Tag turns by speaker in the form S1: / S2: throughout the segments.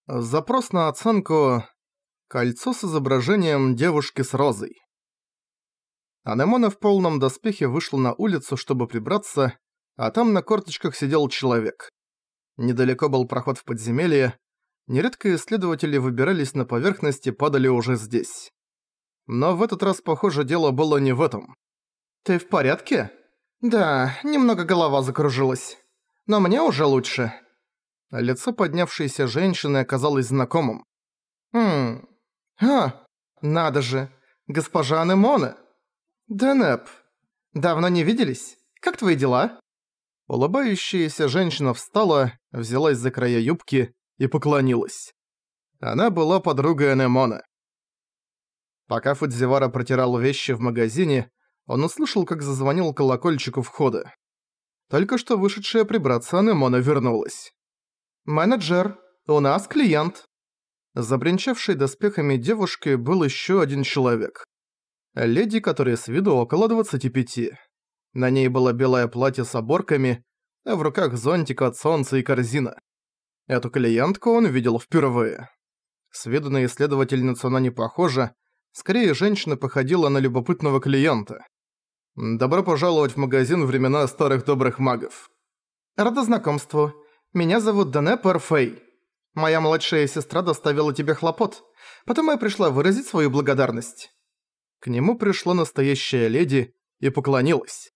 S1: Запрос на оценку «Кольцо с изображением девушки с розой». Анемона в полном доспехе вышла на улицу, чтобы прибраться, а там на корточках сидел человек. Недалеко был проход в подземелье. Нередко исследователи выбирались на поверхность и падали уже здесь. Но в этот раз, похоже, дело было не в этом. «Ты в порядке?» «Да, немного голова закружилась. Но мне уже лучше». Лицо поднявшейся женщины оказалось знакомым. Надо же, госпожа Анемона!» «Денеп, давно не виделись? Как твои дела?» Улыбающаяся женщина встала, взялась за края юбки и поклонилась. Она была подругой Анемона. Пока Фудзивара протирал вещи в магазине, он услышал, как зазвонил колокольчик у входа. Только что вышедшая прибраться Анемона вернулась. «Менеджер, у нас клиент». За бренчавшей доспехами девушкой был еще один человек. Леди, которой с виду около 25. На ней было белое платье с оборками, а в руках зонтик от солнца и корзина. Эту клиентку он видел впервые. С виду на исследовательницу она не похожа, скорее женщина походила на любопытного клиента. «Добро пожаловать в магазин времена старых добрых магов». «Рада знакомству. Меня зовут Денеп Эрфей. Моя младшая сестра доставила тебе хлопот, потому я пришла выразить свою благодарность». К нему пришла настоящая леди и поклонилась.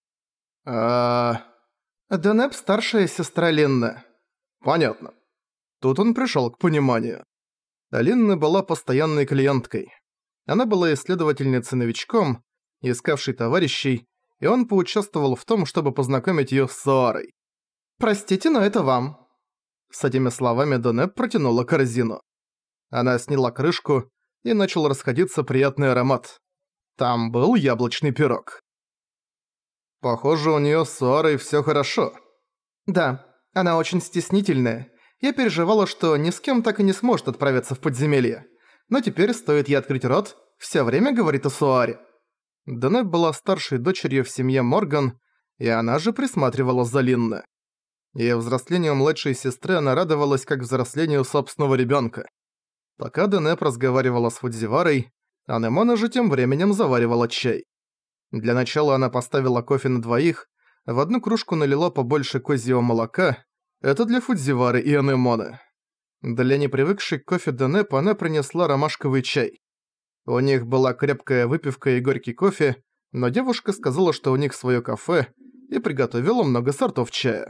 S1: Денеп старшая сестра Линны». «Понятно». Тут он пришел к пониманию. Линна была постоянной клиенткой. Она была исследовательницей-новичком, искавшей товарищей, и он поучаствовал в том, чтобы познакомить её с Саарой. «Простите, но это вам». С этими словами Денеп протянула корзину. Она сняла крышку, и начал расходиться приятный аромат. Там был яблочный пирог. Похоже, у неё с Саарой всё хорошо. «Да, она очень стеснительная. Я переживала, что ни с кем так и не сможет отправиться в подземелье. Но теперь, стоит ей открыть рот, всё время говорит о Суаре». Денеп была старшей дочерью в семье Морган, и она же присматривала за Линной. И взрослению младшей сестры она радовалась как взрослению собственного ребёнка. Пока Денеп разговаривала с Фудзиварой, Анемона же тем временем заваривала чай. Для начала она поставила кофе на двоих, в одну кружку налила побольше козьего молока, это для Фудзивары и Анемоны. Для непривыкшей к кофе Денеп она принесла ромашковый чай. У них была крепкая выпивка и горький кофе, но девушка сказала, что у них своё кафе, и приготовила много сортов чая.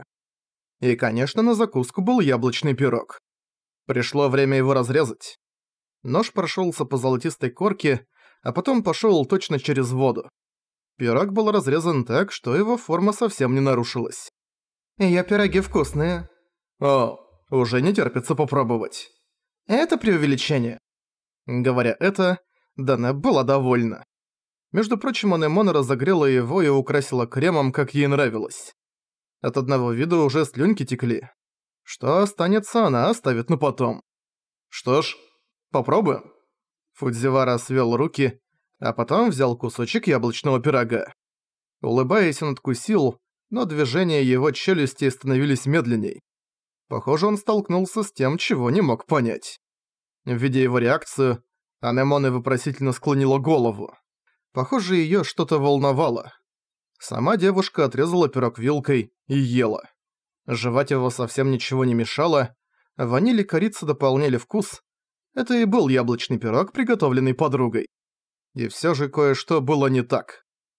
S1: И, конечно, на закуску был яблочный пирог. Пришло время его разрезать. Нож прошёлся по золотистой корке, а потом пошёл точно через воду. Пирог был разрезан так, что его форма совсем не нарушилась. «Её пироги вкусные». «О, уже не терпится попробовать». «Это преувеличение». Говоря это, Денеп была довольна. Между прочим, Анемона разогрела его и украсила кремом, как ей нравилось. От одного вида уже слюнки текли. Что останется, она оставит на потом. Что ж, попробуем. Фудзивара свел руки, а потом взял кусочек яблочного пирога. Улыбаясь, он откусил, но движения его челюстей становились медленней. Похоже, он столкнулся с тем, чего не мог понять. Видя его реакцию, Анемона вопросительно склонила голову. Похоже, её что-то волновало. Сама девушка отрезала пирог вилкой и ела. Жевать его совсем ничего не мешало, ваниль и корица дополняли вкус. Это и был яблочный пирог, приготовленный подругой. И всё же кое-что было не так.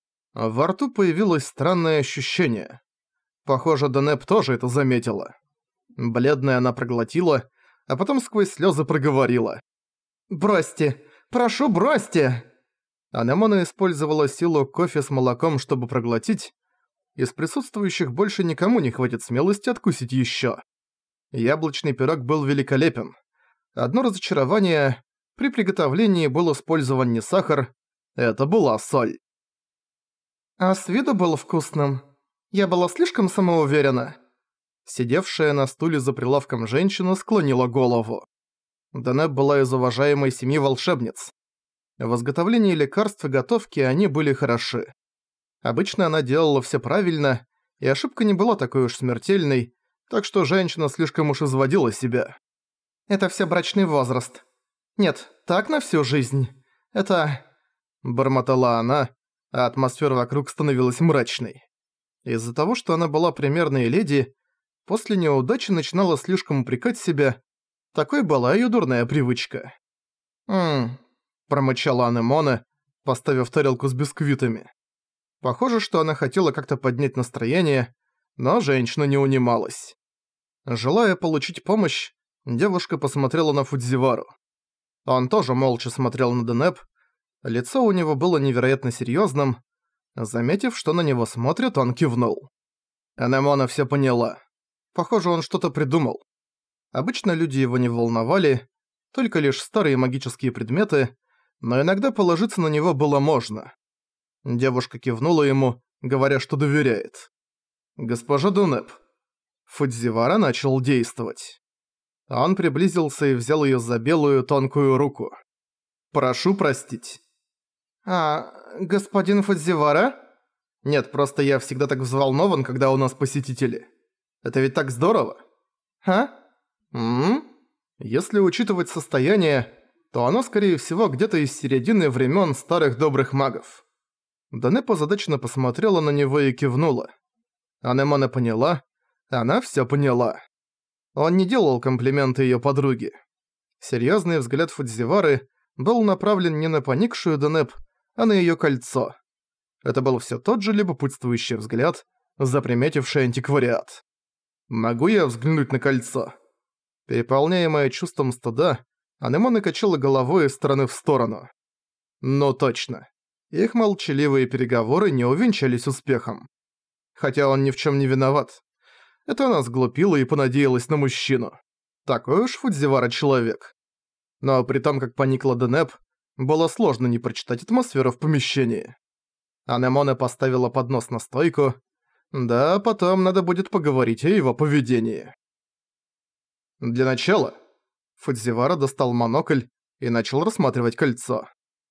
S1: Во рту появилось странное ощущение. Похоже, Денеп тоже это заметила. Бледная она проглотила, а потом сквозь слёзы проговорила. «Бросьте! Прошу, бросьте!» Анемона использовала силу кофе с молоком, чтобы проглотить. Из присутствующих больше никому не хватит смелости откусить ещё. Яблочный пирог был великолепен. Одно разочарование – при приготовлении был использован не сахар, это была соль. «А с виду был вкусным. Я была слишком самоуверена». Сидевшая на стуле за прилавком женщина склонила голову. Денеп была из уважаемой семьи волшебниц. В изготовлении лекарств и готовке они были хороши. Обычно она делала всё правильно, и ошибка не была такой уж смертельной, так что женщина слишком уж изводила себя. Это всё брачный возраст. Нет, так на всю жизнь. Это...» Бормотала она, а атмосфера вокруг становилась мрачной. Из-за того, что она была примерной леди, после неудачи начинала слишком упрекать себя. Такой была её дурная привычка. Промычала Анемона, поставив тарелку с бисквитами. Похоже, что она хотела как-то поднять настроение, но женщина не унималась. Желая получить помощь, девушка посмотрела на Фудзивару. Он тоже молча смотрел на Денеп. Лицо у него было невероятно серьёзным. Заметив, что на него смотрят, он кивнул. Анемона всё поняла. Похоже, он что-то придумал. Обычно люди его не волновали, только лишь старые магические предметы, но иногда положиться на него было можно. Девушка кивнула ему, говоря, что доверяет. «Госпожа Денеп». Фудзивара начал действовать. Он приблизился и взял её за белую тонкую руку. «Прошу простить». Господин Фудзивара?» «Нет, просто я всегда так взволнован, когда у нас посетители. Это ведь так здорово!» «А?» Если учитывать состояние, то оно, скорее всего, где-то из середины времен старых добрых магов. Денеп озадаченно посмотрела на него и кивнула. Анемона поняла, она всё поняла. Он не делал комплименты её подруге. Серьёзный взгляд Фудзивары был направлен не на поникшую Денеп, а на её кольцо. Это был всё тот же любопытствующий взгляд, заприметивший антиквариат. «Могу я взглянуть на кольцо?» Переполняемая чувством стыда, Анемона качала головой из стороны в сторону. Ну точно. Их молчаливые переговоры не увенчались успехом. Хотя он ни в чём не виноват. Это она сглупила и понадеялась на мужчину. Такой уж Фудзивара человек. Но при том, как поникла Денеп, было сложно не прочитать атмосферу в помещении. Анемона поставила поднос на стойку. Да, потом надо будет поговорить о его поведении. Для начала Фудзивара достал монокль и начал рассматривать кольцо.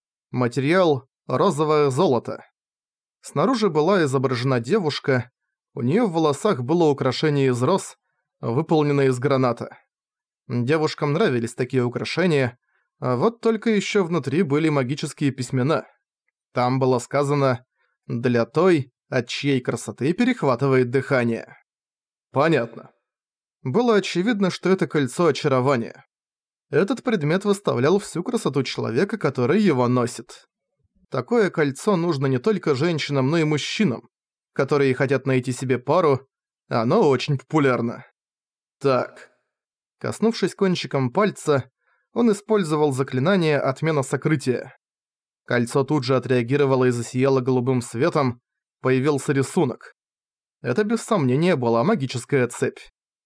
S1: Материал – розовое золото. Снаружи была изображена девушка, у неё в волосах было украшение из роз, выполненное из граната. Девушкам нравились такие украшения, а вот только ещё внутри были магические письмена. Там было сказано «Для той, от чьей красоты перехватывает дыхание». Понятно. Было очевидно, что это кольцо очарования. Этот предмет выставлял всю красоту человека, который его носит. Такое кольцо нужно не только женщинам, но и мужчинам, которые хотят найти себе пару, оно очень популярно. Так. Коснувшись кончиком пальца, он использовал заклинание «Отмена сокрытия». Кольцо тут же отреагировало и засияло голубым светом, появился рисунок. Это без сомнения была магическая цепь.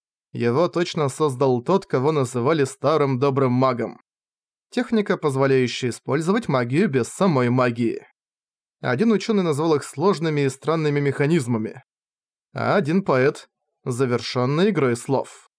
S1: Его точно создал тот, кого называли старым добрым магом. Техника, позволяющая использовать магию без самой магии. Один ученый назвал их сложными и странными механизмами, а один поэт – завершенной игрой слов.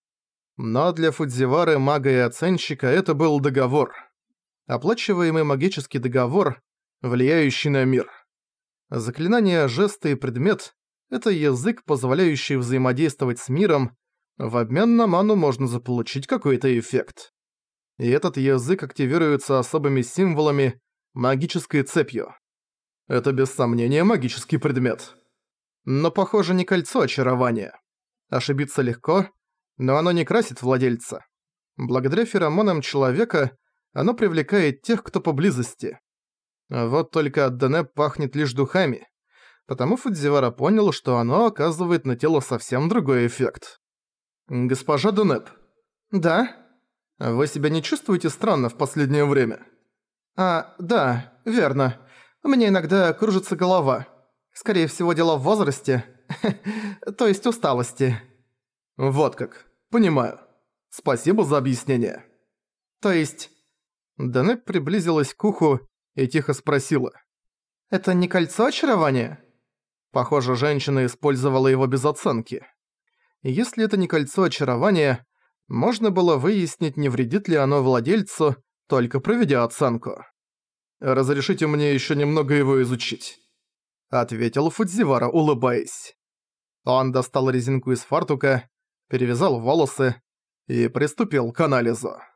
S1: Но для Фудзивары, мага и оценщика, это был договор. Оплачиваемый магический договор, влияющий на мир. Заклинание, жесты и предмет – это язык, позволяющий взаимодействовать с миром. В обмен на ману можно заполучить какой-то эффект. И этот язык активируется особыми символами, магической цепью. Это без сомнения магический предмет. Но, похоже, не кольцо очарования. Ошибиться легко, но оно не красит владельца. Благодаря феромонам человека оно привлекает тех, кто поблизости. Вот только от Денеп пахнет лишь духами, потому Фудзивара понял, что оно оказывает на тело совсем другой эффект. «Госпожа Денеп». «Да?» «Вы себя не чувствуете странно в последнее время?» Да, верно. У меня иногда кружится голова. Скорее всего, дело в возрасте. То есть усталости». «Вот как. Понимаю. Спасибо за объяснение».
S2: «То есть...»
S1: Денеп приблизилась к уху и тихо спросила.
S2: «Это не кольцо очарования?»
S1: Похоже, женщина использовала его без оценки. Если это не кольцо очарования, можно было выяснить, не вредит ли оно владельцу, только проведя оценку. «Разрешите мне ещё немного его изучить», — ответил Фудзивара, улыбаясь. Он достал резинку из фартука, перевязал волосы и приступил к анализу.